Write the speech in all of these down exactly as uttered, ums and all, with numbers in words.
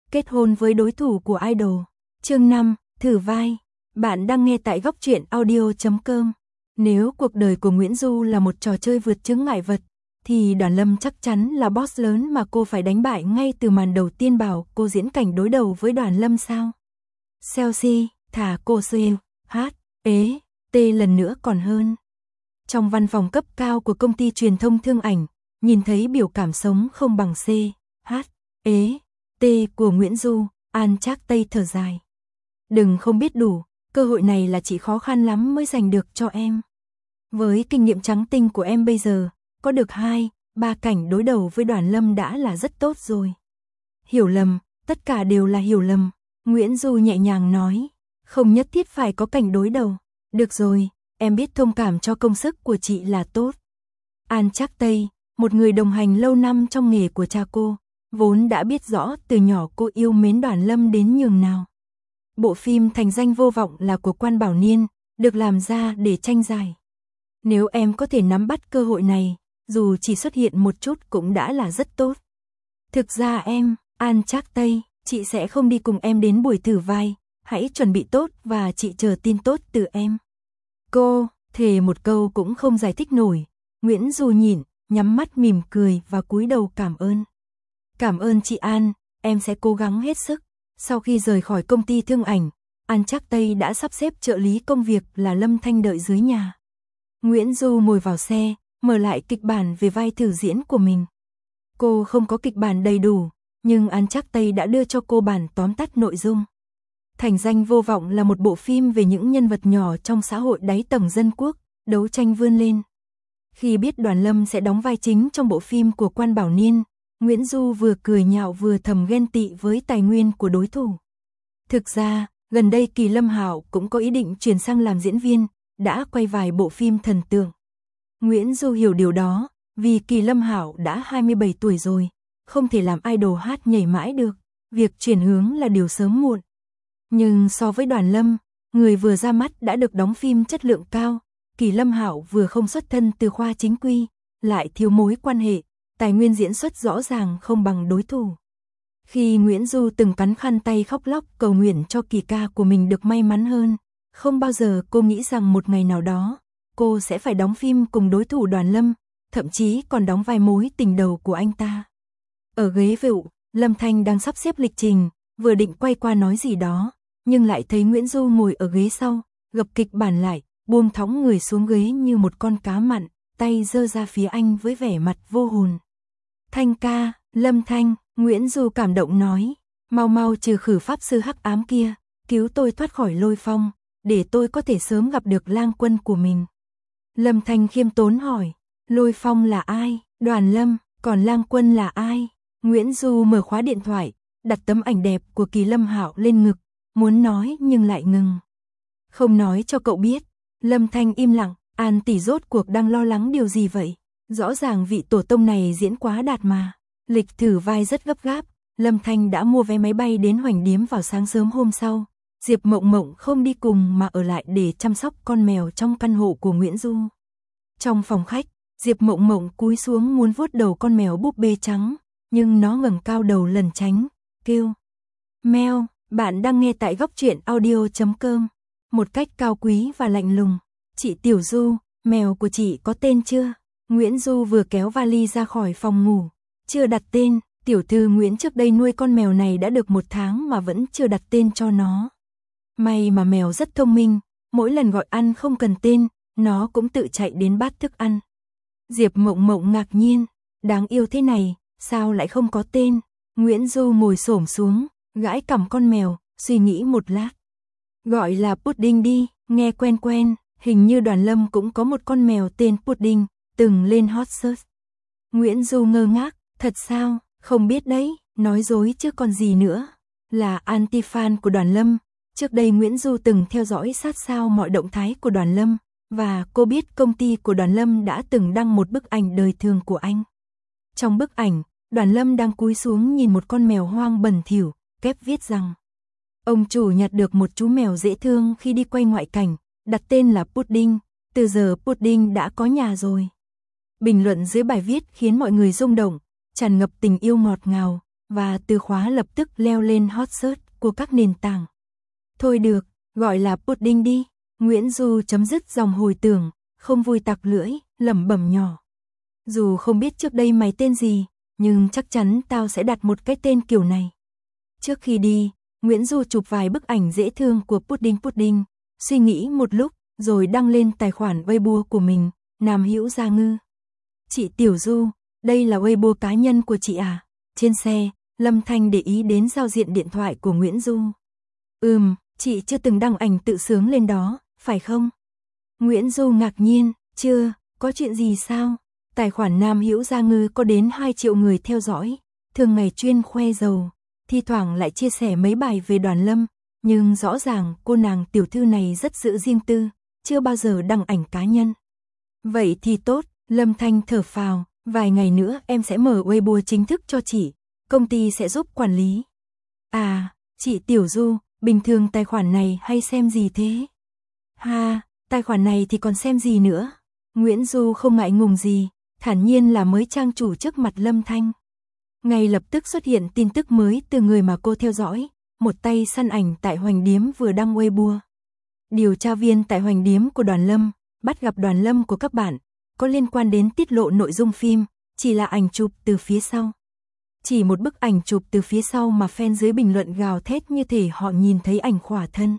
Kết hôn với đối thủ của idol. Chương năm, thử vai. Bạn đang nghe tại góc truyện audio chấm com. Nếu cuộc đời của Nguyễn Du là một trò chơi vượt chướng ngại vật, thì Đoàn Lâm chắc chắn là boss lớn mà cô phải đánh bại ngay từ màn đầu tiên. Bảo cô diễn cảnh đối đầu với Đoàn Lâm sao? Chelsea, thả cô siêu, hát, ế, tê lần nữa còn hơn. Trong văn phòng cấp cao của công ty truyền thông thương ảnh, nhìn thấy biểu cảm sống không bằng C, H, ế, T của Nguyễn Du, An Trác Tây thở dài. Đừng không biết đủ, cơ hội này là chỉ khó khăn lắm mới giành được cho em. Với kinh nghiệm trắng tinh của em bây giờ, có được hai, ba cảnh đối đầu với Đoàn Lâm đã là rất tốt rồi. Hiểu lầm, tất cả đều là hiểu lầm, Nguyễn Du nhẹ nhàng nói, không nhất thiết phải có cảnh đối đầu. Được rồi, em biết thông cảm cho công sức của chị là tốt. An Trác Tây, một người đồng hành lâu năm trong nghề của cha cô, vốn đã biết rõ từ nhỏ cô yêu mến Đoàn Lâm đến nhường nào. Bộ phim Thành Danh Vô Vọng là của Quan Bảo Niên, được làm ra để tranh giải. Nếu em có thể nắm bắt cơ hội này, dù chỉ xuất hiện một chút cũng đã là rất tốt. Thực ra em, An Trác Tây, chị sẽ không đi cùng em đến buổi thử vai, hãy chuẩn bị tốt và chị chờ tin tốt từ em. Cô, thề một câu cũng không giải thích nổi. Nguyễn Du nhịn, nhắm mắt mỉm cười và cúi đầu cảm ơn. Cảm ơn chị An, em sẽ cố gắng hết sức. Sau khi rời khỏi công ty thương ảnh, An Trác Tây đã sắp xếp trợ lý công việc là Lâm Thanh đợi dưới nhà. Nguyễn Du ngồi vào xe, mở lại kịch bản về vai thử diễn của mình. Cô không có kịch bản đầy đủ, nhưng An Trác Tây đã đưa cho cô bản tóm tắt nội dung. Thành Danh Vô Vọng là một bộ phim về những nhân vật nhỏ trong xã hội đáy tầng dân quốc, đấu tranh vươn lên. Khi biết Đoàn Lâm sẽ đóng vai chính trong bộ phim của Quan Bảo Niên, Nguyễn Du vừa cười nhạo vừa thầm ghen tị với tài nguyên của đối thủ. Thực ra, gần đây Kỳ Lâm Hạo cũng có ý định chuyển sang làm diễn viên, đã quay vài bộ phim thần tượng. Nguyễn Du hiểu điều đó, vì Kỳ Lâm Hạo đã hai mươi bảy tuổi rồi, không thể làm idol hát nhảy mãi được, việc chuyển hướng là điều sớm muộn. Nhưng so với Đoàn Lâm, người vừa ra mắt đã được đóng phim chất lượng cao, Kỳ Lâm Hạo vừa không xuất thân từ khoa chính quy, lại thiếu mối quan hệ, tài nguyên diễn xuất rõ ràng không bằng đối thủ. Khi Nguyễn Du từng cắn khăn tay khóc lóc cầu nguyện cho kỳ ca của mình được may mắn hơn, không bao giờ cô nghĩ rằng một ngày nào đó, cô sẽ phải đóng phim cùng đối thủ Đoàn Lâm, thậm chí còn đóng vai mối tình đầu của anh ta. Ở ghế phụ, Lâm Thanh đang sắp xếp lịch trình, vừa định quay qua nói gì đó, nhưng lại thấy Nguyễn Du ngồi ở ghế sau, gập kịch bản lại, buông thõng người xuống ghế như một con cá mặn, tay giơ ra phía anh với vẻ mặt vô hồn. Thanh ca, Lâm Thanh, Nguyễn Du cảm động nói, mau mau trừ khử pháp sư hắc ám kia, cứu tôi thoát khỏi lôi phong, để tôi có thể sớm gặp được lang quân của mình. Lâm Thanh khiêm tốn hỏi, lôi phong là ai? Đoàn Lâm, còn lang quân là ai? Nguyễn Du mở khóa điện thoại, đặt tấm ảnh đẹp của Kỳ Lâm Hạo lên ngực, muốn nói nhưng lại ngừng. Không nói cho cậu biết. Lâm Thanh im lặng, An tỷ rốt cuộc đang lo lắng điều gì vậy? Rõ ràng vị tổ tông này diễn quá đạt mà. Lịch thử vai rất gấp gáp, Lâm Thanh đã mua vé máy bay đến Hoành Điếm vào sáng sớm hôm sau. Diệp Mộng Mộng không đi cùng mà ở lại để chăm sóc con mèo trong căn hộ của Nguyễn Du. Trong phòng khách, Diệp Mộng Mộng cúi xuống muốn vuốt đầu con mèo búp bê trắng, nhưng nó ngẩng cao đầu lẩn tránh, kêu. Mèo, bạn đang nghe tại góc truyện audio chấm com. Một cách cao quý và lạnh lùng. Chị Tiểu Du, mèo của chị có tên chưa? Nguyễn Du vừa kéo vali ra khỏi phòng ngủ. Chưa đặt tên, tiểu thư Nguyễn trước đây nuôi con mèo này đã được một tháng mà vẫn chưa đặt tên cho nó. May mà mèo rất thông minh, mỗi lần gọi ăn không cần tên, nó cũng tự chạy đến bát thức ăn. Diệp Mộng Mộng ngạc nhiên, đáng yêu thế này, sao lại không có tên? Nguyễn Du ngồi xổm xuống, gãi cằm con mèo, suy nghĩ một lát. Gọi là Pudding đi, nghe quen quen, hình như Đoàn Lâm cũng có một con mèo tên Pudding, từng lên hot search. Nguyễn Du ngơ ngác, thật sao, không biết đấy, nói dối chứ còn gì nữa. Là anti-fan của Đoàn Lâm, trước đây Nguyễn Du từng theo dõi sát sao mọi động thái của Đoàn Lâm, và cô biết công ty của Đoàn Lâm đã từng đăng một bức ảnh đời thường của anh. Trong bức ảnh, Đoàn Lâm đang cúi xuống nhìn một con mèo hoang bẩn thỉu, kép viết rằng ông chủ nhặt được một chú mèo dễ thương khi đi quay ngoại cảnh, đặt tên là Pudding, từ giờ Pudding đã có nhà rồi. Bình luận dưới bài viết khiến mọi người rung động, tràn ngập tình yêu ngọt ngào, và từ khóa lập tức leo lên hot search của các nền tảng. Thôi được, gọi là pudding đi. Nguyễn Du chấm dứt dòng hồi tưởng, không vui tặc lưỡi, lẩm bẩm nhỏ. Dù không biết trước đây mày tên gì, nhưng chắc chắn tao sẽ đặt một cái tên kiểu này. Trước khi đi, Nguyễn Du chụp vài bức ảnh dễ thương của Pudding Pudding, suy nghĩ một lúc, rồi đăng lên tài khoản Weibo của mình, Nam Hữu Gia Ngư. Chị Tiểu Du, đây là Weibo cá nhân của chị à? Trên xe, Lâm Thanh để ý đến giao diện điện thoại của Nguyễn Du. Ừm, chị chưa từng đăng ảnh tự sướng lên đó, phải không? Nguyễn Du ngạc nhiên, chưa, có chuyện gì sao? Tài khoản Nam Hữu Gia Ngư có đến hai triệu người theo dõi, thường ngày chuyên khoe giàu, thi thoảng lại chia sẻ mấy bài về Đoàn Lâm, nhưng rõ ràng cô nàng tiểu thư này rất giữ riêng tư, chưa bao giờ đăng ảnh cá nhân. Vậy thì tốt, Lâm Thanh thở phào, vài ngày nữa em sẽ mở Weibo chính thức cho chị, công ty sẽ giúp quản lý. À, chị Tiểu Du, bình thường tài khoản này hay xem gì thế? Ha, tài khoản này thì còn xem gì nữa? Nguyễn Du không ngại ngùng gì, thản nhiên là mới trang chủ trước mặt Lâm Thanh. Ngay lập tức xuất hiện tin tức mới từ người mà cô theo dõi, một tay săn ảnh tại Hoành Điếm vừa đăng Weibo. Điều tra viên tại Hoành Điếm của Đoàn Lâm, bắt gặp Đoàn Lâm của các bạn, có liên quan đến tiết lộ nội dung phim, chỉ là ảnh chụp từ phía sau. Chỉ một bức ảnh chụp từ phía sau mà fan dưới bình luận gào thét như thể họ nhìn thấy ảnh khỏa thân.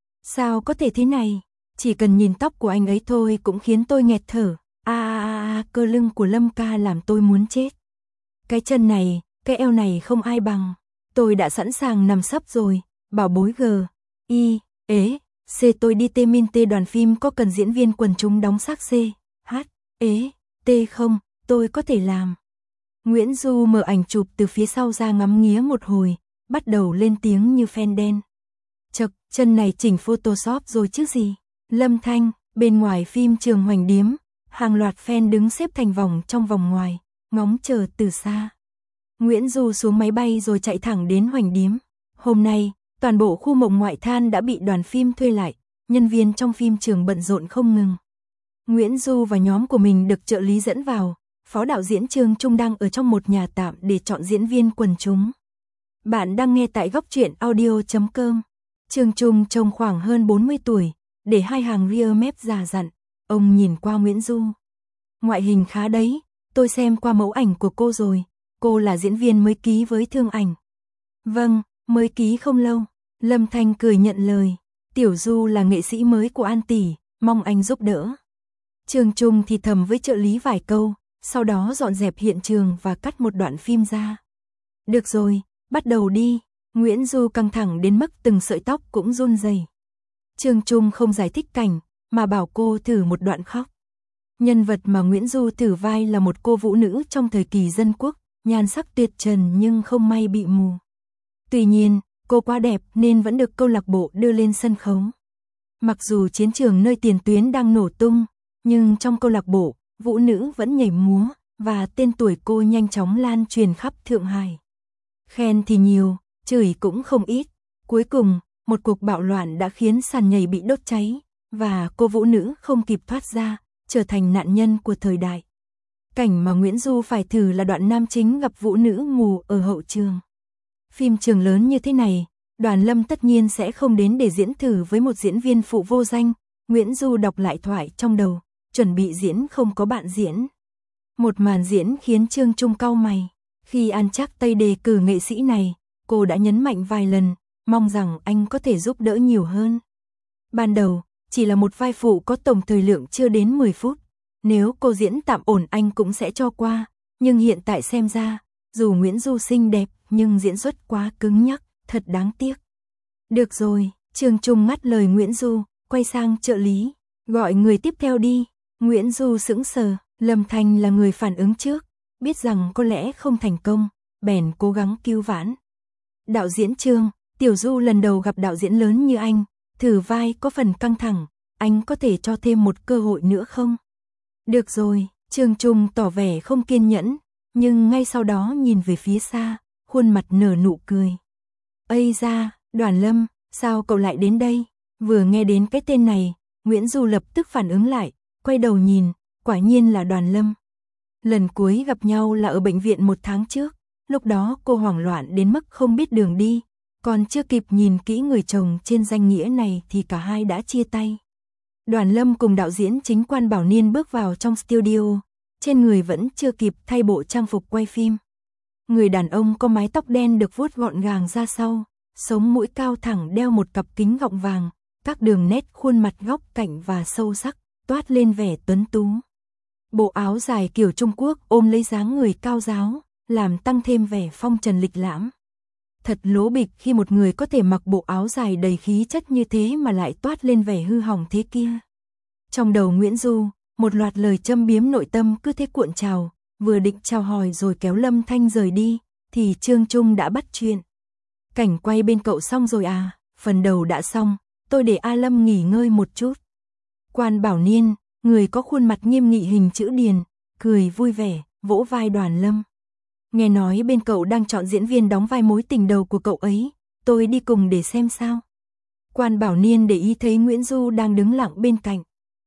Sao có thể thế này? Chỉ cần nhìn tóc của anh ấy thôi cũng khiến tôi nghẹt thở. A a a, cơ lưng của Lâm ca làm tôi muốn chết. Cái chân này, cái eo này không ai bằng. Tôi đã sẵn sàng nằm sấp rồi. Bảo bối G, I, ế, C tôi đi tê min tê đoàn phim có cần diễn viên quần chúng đóng xác C, H, ế, T không, tôi có thể làm. Nguyễn Du mở ảnh chụp từ phía sau ra ngắm nghía một hồi, bắt đầu lên tiếng như fan đen. Chật, chân này chỉnh Photoshop rồi chứ gì. Lâm Thanh, bên ngoài phim trường Hoành Điếm, hàng loạt fan đứng xếp thành vòng trong vòng ngoài, ngóng chờ từ xa. Nguyễn Du xuống máy bay rồi chạy thẳng đến Hoành Điếm. Hôm nay, toàn bộ khu mộng ngoại than đã bị đoàn phim thuê lại, nhân viên trong phim trường bận rộn không ngừng. Nguyễn Du và nhóm của mình được trợ lý dẫn vào, phó đạo diễn Trương Trung đang ở trong một nhà tạm để chọn diễn viên quần chúng. Bạn đang nghe tại góc truyện audio chấm com. Trương Trung trông khoảng hơn bốn mươi tuổi, để hai hàng ria mép già dặn, ông nhìn qua Nguyễn Du. Ngoại hình khá đấy, tôi xem qua mẫu ảnh của cô rồi, cô là diễn viên mới ký với Thương Ảnh. Vâng, mới ký không lâu. Lâm Thanh cười nhận lời, Tiểu Du là nghệ sĩ mới của An tỷ, mong anh giúp đỡ. Trương Trung thì thầm với trợ lý vài câu, sau đó dọn dẹp hiện trường và cắt một đoạn phim ra. Được rồi, bắt đầu đi. Nguyễn Du căng thẳng đến mức từng sợi tóc cũng run rẩy. Trương Trung không giải thích cảnh, mà bảo cô thử một đoạn khóc. Nhân vật mà Nguyễn Du thử vai là một cô vũ nữ trong thời kỳ dân quốc, nhan sắc tuyệt trần nhưng không may bị mù. Tuy nhiên, cô quá đẹp nên vẫn được câu lạc bộ đưa lên sân khấu. Mặc dù chiến trường nơi tiền tuyến đang nổ tung, nhưng trong câu lạc bộ, vũ nữ vẫn nhảy múa, và tên tuổi cô nhanh chóng lan truyền khắp Thượng Hải. Khen thì nhiều, chửi cũng không ít. Cuối cùng, một cuộc bạo loạn đã khiến sàn nhảy bị đốt cháy, và cô vũ nữ không kịp thoát ra, trở thành nạn nhân của thời đại. Cảnh mà Nguyễn Du phải thử là đoạn nam chính gặp vũ nữ mù ở hậu trường. Phim trường lớn như thế này, Đoàn Lâm tất nhiên sẽ không đến để diễn thử với một diễn viên phụ vô danh. Nguyễn Du đọc lại thoại trong đầu, chuẩn bị diễn không có bạn diễn. Một màn diễn khiến Trương Trung cau mày. Khi An Trác Tây đề cử nghệ sĩ này, cô đã nhấn mạnh vài lần, mong rằng anh có thể giúp đỡ nhiều hơn. Ban đầu, chỉ là một vai phụ có tổng thời lượng chưa đến mười phút. Nếu cô diễn tạm ổn anh cũng sẽ cho qua. Nhưng hiện tại xem ra, dù Nguyễn Du xinh đẹp, nhưng diễn xuất quá cứng nhắc, thật đáng tiếc. Được rồi, Trương Trung ngắt lời Nguyễn Du, quay sang trợ lý. Gọi người tiếp theo đi. Nguyễn Du sững sờ, Lâm Thanh là người phản ứng trước. Biết rằng có lẽ không thành công, bèn cố gắng cứu vãn. Đạo diễn Trương, Tiểu Du lần đầu gặp đạo diễn lớn như anh, thử vai có phần căng thẳng, anh có thể cho thêm một cơ hội nữa không? Được rồi, Trương Trung tỏ vẻ không kiên nhẫn, nhưng ngay sau đó nhìn về phía xa, khuôn mặt nở nụ cười. Ây da, Đoàn Lâm, sao cậu lại đến đây? Vừa nghe đến cái tên này, Nguyễn Du lập tức phản ứng lại, quay đầu nhìn, quả nhiên là Đoàn Lâm. Lần cuối gặp nhau là ở bệnh viện một tháng trước, Lúc đó cô hoảng loạn đến mức không biết đường đi, còn chưa kịp nhìn kỹ người chồng trên danh nghĩa này thì cả hai đã chia tay. Đoàn Lâm cùng đạo diễn chính Quan Bảo Niên bước vào trong studio, trên người vẫn chưa kịp thay bộ trang phục quay phim. Người đàn ông có mái tóc đen được vuốt gọn gàng ra sau, sống mũi cao thẳng, đeo một cặp kính gọng vàng, các đường nét khuôn mặt góc cạnh và sâu sắc, toát lên vẻ tuấn tú. Bộ áo dài kiểu Trung Quốc ôm lấy dáng người cao ráo, làm tăng thêm vẻ phong trần lịch lãm. Thật lố bịch khi một người có thể mặc bộ áo dài đầy khí chất như thế mà lại toát lên vẻ hư hỏng thế kia. Trong đầu Nguyễn Du, một loạt lời châm biếm nội tâm cứ thế cuộn trào, vừa định chào hỏi rồi kéo Lâm Thanh rời đi, thì Trương Trung đã bắt chuyện. Cảnh quay bên cậu xong rồi à? Phần đầu đã xong, tôi để A Lâm nghỉ ngơi một chút. Quan Bảo Niên, người có khuôn mặt nghiêm nghị hình chữ điền, cười vui vẻ, vỗ vai Đoàn Lâm. Nghe nói bên cậu đang chọn diễn viên đóng vai mối tình đầu của cậu ấy, tôi đi cùng để xem sao. Quan Bảo Niên để ý thấy Nguyễn Du đang đứng lặng bên cạnh.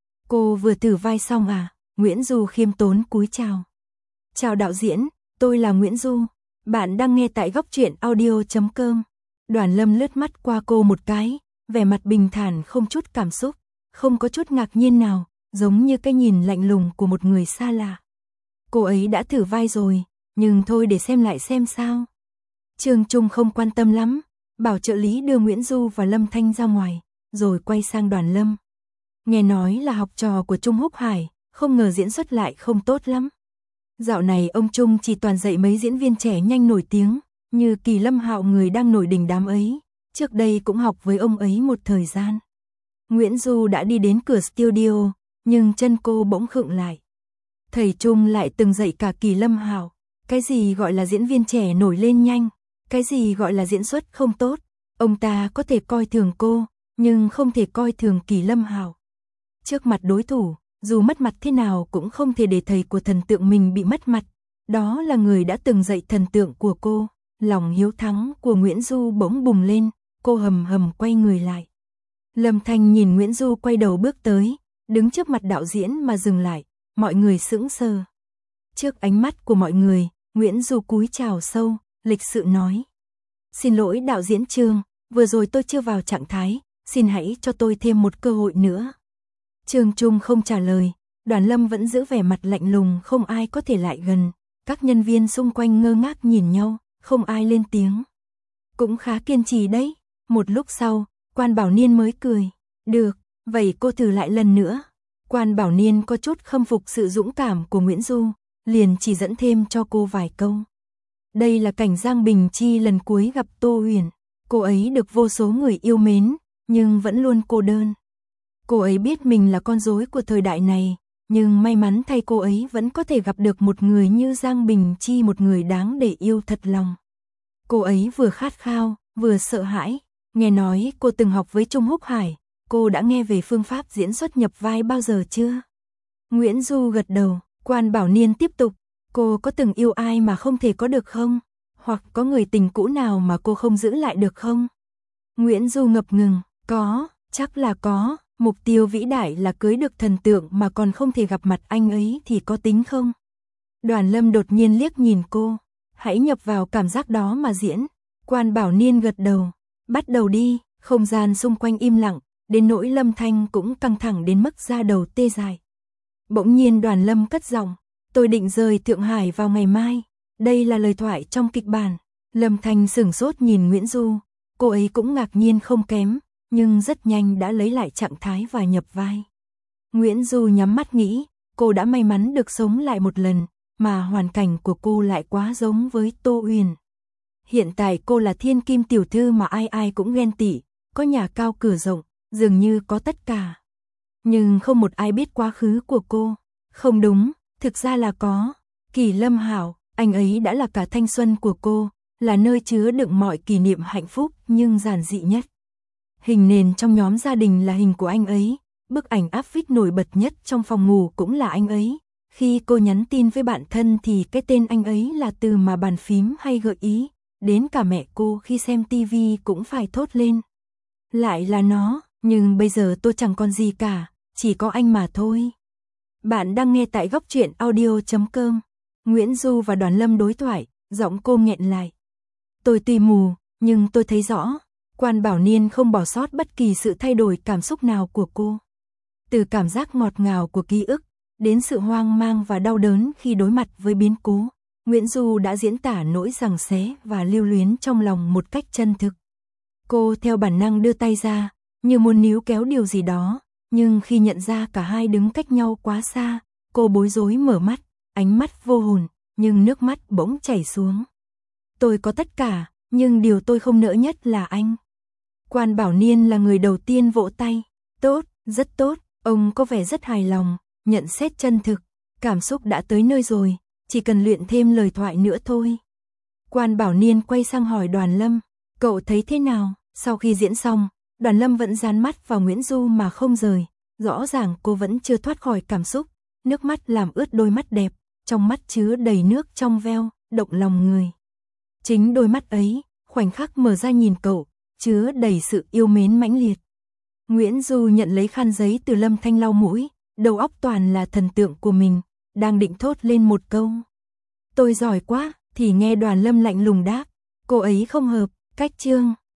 Cô vừa thử vai xong à? Nguyễn Du khiêm tốn cúi chào. Chào đạo diễn, tôi là Nguyễn Du, bạn đang nghe tại góc truyện audio chấm com. Đoàn Lâm lướt mắt qua cô một cái, vẻ mặt bình thản không chút cảm xúc, không có chút ngạc nhiên nào, giống như cái nhìn lạnh lùng của một người xa lạ. Cô ấy đã thử vai rồi, nhưng thôi để xem lại xem sao. Trương Trung không quan tâm lắm, bảo trợ lý đưa Nguyễn Du và Lâm Thanh ra ngoài, rồi quay sang Đoàn Lâm. Nghe nói là học trò của Trung Húc Hải, không ngờ diễn xuất lại không tốt lắm. Dạo này ông Trung chỉ toàn dạy mấy diễn viên trẻ nhanh nổi tiếng, như Kỳ Lâm Hạo người đang nổi đình đám ấy, trước đây cũng học với ông ấy một thời gian. Nguyễn Du đã đi đến cửa studio, nhưng chân cô bỗng khựng lại. Thầy Trung lại từng dạy cả Kỳ Lâm Hạo, cái gì gọi là diễn viên trẻ nổi lên nhanh, cái gì gọi là diễn xuất không tốt, ông ta có thể coi thường cô, nhưng không thể coi thường Kỳ Lâm Hạo. Trước mặt đối thủ, dù mất mặt thế nào cũng không thể để thầy của thần tượng mình bị mất mặt, đó là người đã từng dạy thần tượng của cô. Lòng hiếu thắng của Nguyễn Du bỗng bùng lên, cô hầm hầm quay người lại. Lâm Thanh nhìn Nguyễn Du quay đầu bước tới, đứng trước mặt đạo diễn mà dừng lại, mọi người sững sờ. Trước ánh mắt của mọi người, Nguyễn Du cúi chào sâu, lịch sự nói. Xin lỗi đạo diễn Trương, vừa rồi tôi chưa vào trạng thái, xin hãy cho tôi thêm một cơ hội nữa. Trương Trung không trả lời, Đoàn Lâm vẫn giữ vẻ mặt lạnh lùng, không ai có thể lại gần. Các nhân viên xung quanh ngơ ngác nhìn nhau, không ai lên tiếng. Cũng khá kiên trì đấy. Một lúc sau, Quan Bảo Niên mới cười. Được, vậy cô thử lại lần nữa. Quan Bảo Niên có chút khâm phục sự dũng cảm của Nguyễn Du, liền chỉ dẫn thêm cho cô vài câu. Đây là cảnh Giang Bình Chi lần cuối gặp Tô Huyền. Cô ấy được vô số người yêu mến, nhưng vẫn luôn cô đơn. Cô ấy biết mình là con rối của thời đại này, nhưng may mắn thay cô ấy vẫn có thể gặp được một người như Giang Bình Chi, một người đáng để yêu thật lòng. Cô ấy vừa khát khao, vừa sợ hãi. Nghe nói cô từng học với Trung Húc Hải, cô đã nghe về phương pháp diễn xuất nhập vai bao giờ chưa? Nguyễn Du gật đầu, Quan Bảo Niên tiếp tục. Cô có từng yêu ai mà không thể có được không? Hoặc có người tình cũ nào mà cô không giữ lại được không? Nguyễn Du ngập ngừng, có, chắc là có. Mục tiêu vĩ đại là cưới được thần tượng mà còn không thể gặp mặt anh ấy thì có tính không? Đoàn Lâm đột nhiên liếc nhìn cô. Hãy nhập vào cảm giác đó mà diễn. Quan Bảo Niên gật đầu. Bắt đầu đi. Không gian xung quanh im lặng, đến nỗi Lâm Thanh cũng căng thẳng đến mức da đầu tê dại. Bỗng nhiên Đoàn Lâm cất giọng. Tôi định rời Thượng Hải vào ngày mai. Đây là lời thoại trong kịch bản. Lâm Thanh sửng sốt nhìn Nguyễn Du. Cô ấy cũng ngạc nhiên không kém, nhưng rất nhanh đã lấy lại trạng thái và nhập vai. Nguyễn Du nhắm mắt nghĩ, cô đã may mắn được sống lại một lần, mà hoàn cảnh của cô lại quá giống với Tô Huyền. Hiện tại cô là thiên kim tiểu thư mà ai ai cũng ghen tị, có nhà cao cửa rộng, dường như có tất cả. Nhưng không một ai biết quá khứ của cô. Không đúng, thực ra là có. Kỳ Lâm Hạo, anh ấy đã là cả thanh xuân của cô, là nơi chứa đựng mọi kỷ niệm hạnh phúc nhưng giản dị nhất. Hình nền trong nhóm gia đình là hình của anh ấy, bức ảnh áp phích nổi bật nhất trong phòng ngủ cũng là anh ấy. Khi cô nhắn tin với bạn thân thì cái tên anh ấy là từ mà bàn phím hay gợi ý, đến cả mẹ cô khi xem tivi cũng phải thốt lên. Lại là nó, nhưng bây giờ tôi chẳng còn gì cả, chỉ có anh mà thôi. Bạn đang nghe tại góc truyện audio chấm com. Nguyễn Du và Đoàn Lâm đối thoại, Giọng cô nghẹn lại. Tôi tuy mù, nhưng tôi thấy rõ. Quan Bảo Niên không bỏ sót bất kỳ sự thay đổi cảm xúc nào của cô. Từ cảm giác ngọt ngào của ký ức, đến sự hoang mang và đau đớn khi đối mặt với biến cố, Nguyễn Du đã diễn tả nỗi giằng xé và lưu luyến trong lòng một cách chân thực. Cô theo bản năng đưa tay ra, như muốn níu kéo điều gì đó, nhưng khi nhận ra cả hai đứng cách nhau quá xa, cô bối rối mở mắt, ánh mắt vô hồn, nhưng nước mắt bỗng chảy xuống. Tôi có tất cả, nhưng điều tôi không nỡ nhất là anh. Quan Bảo Niên là người đầu tiên vỗ tay. Tốt, rất tốt, ông có vẻ rất hài lòng, nhận xét chân thực, cảm xúc đã tới nơi rồi, chỉ cần luyện thêm lời thoại nữa thôi. Quan Bảo Niên quay sang hỏi Đoàn Lâm, cậu thấy thế nào? Sau khi diễn xong, Đoàn Lâm vẫn dán mắt vào Nguyễn Du mà không rời, rõ ràng cô vẫn chưa thoát khỏi cảm xúc, nước mắt làm ướt đôi mắt đẹp, trong mắt chứa đầy nước trong veo, động lòng người. Chính đôi mắt ấy, khoảnh khắc mở ra nhìn cậu, chứa đầy sự yêu mến mãnh liệt. Nguyễn Du nhận lấy khăn giấy từ Lâm Thanh lau mũi, đầu óc toàn là thần tượng của mình, đang định thốt lên một câu. Tôi giỏi quá, thì nghe Đoàn Lâm lạnh lùng đáp, cô ấy không hợp, cách chương.